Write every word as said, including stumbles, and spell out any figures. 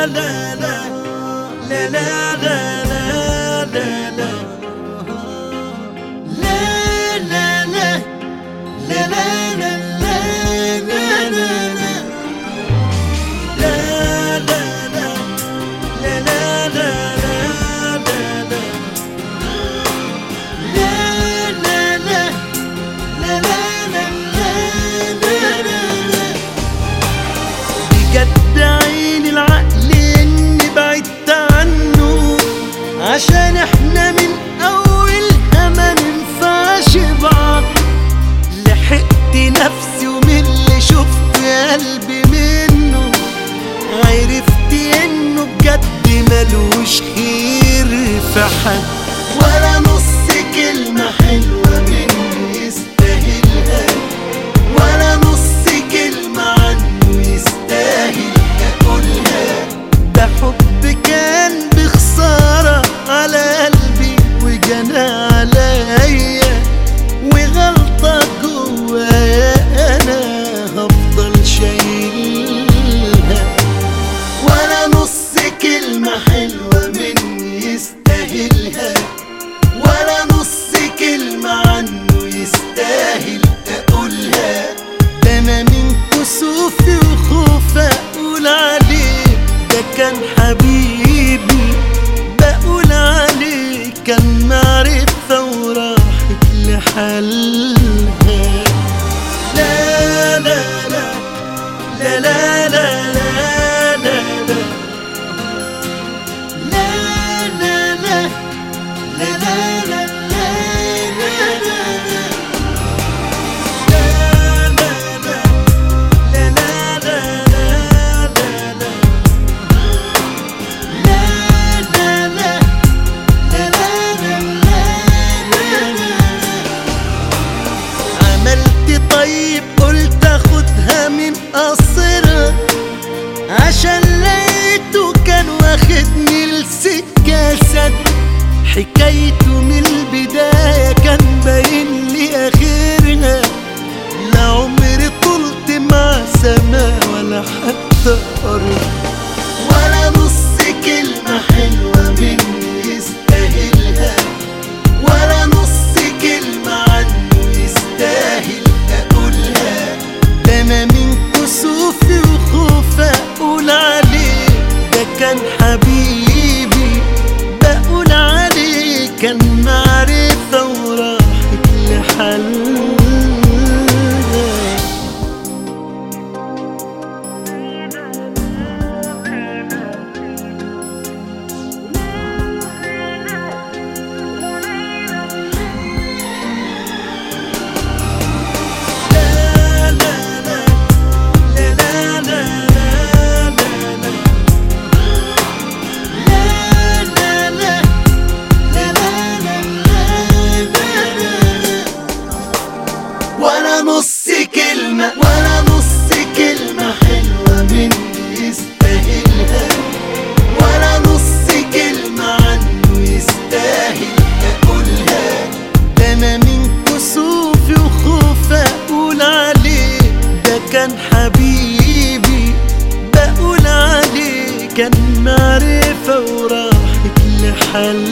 لا لا لا لا لا لا لا لا لا لا لا لا عشان احنا من اولها ما ننفعش بعض. لحقت نفسي ومن اللي شفت قلبي منه عرفت انه بجد ملوش خير في حد، ولا نص كلمة حلوة منه يستاهلها، ولا نص كلمة عنه يستاهل اقولها. ده حب كان بخسارة على قلبي وجنى عليا، وغلطة جوايا أنا هفضل شايلها. ولا نص كلمة حلوة مني يستاهلها، ولا نص كلمة عنه يستاهل أقولها. ده أنا من كسوفي وخوفي أقول عليه ده كان حبيبي، بقول عليه كان معرفة وراحت لحالها. لا لا لا لا لا لا لا لا لا لا لا لا لا طيب قلت اخدها من قصرها، عشان لقيته كان واخدني لسكة سد. حكايته من البداية كان باين لي اخرها، لا عمري طلت مع سما ولا حتى قرب. ولا نص كلمة حلوة مني يستاهلها، ولا نص كلمة عنه يستاهل أقولها. ده أنا من كسوفي وخوفي أقول عليه ده كان حبيبي، بقول عليه كان معرفة وراحت لحالها. ولا نص كلمة ولا نص كلمة حلوة مني يستاهلها، ولا نص كلمة عنه يستاهل أقولها. ده أنا من كسوفي وخوفي أقول عليه ده كان حبيبي، بقول عليه كان معرفة وراحت لحالها.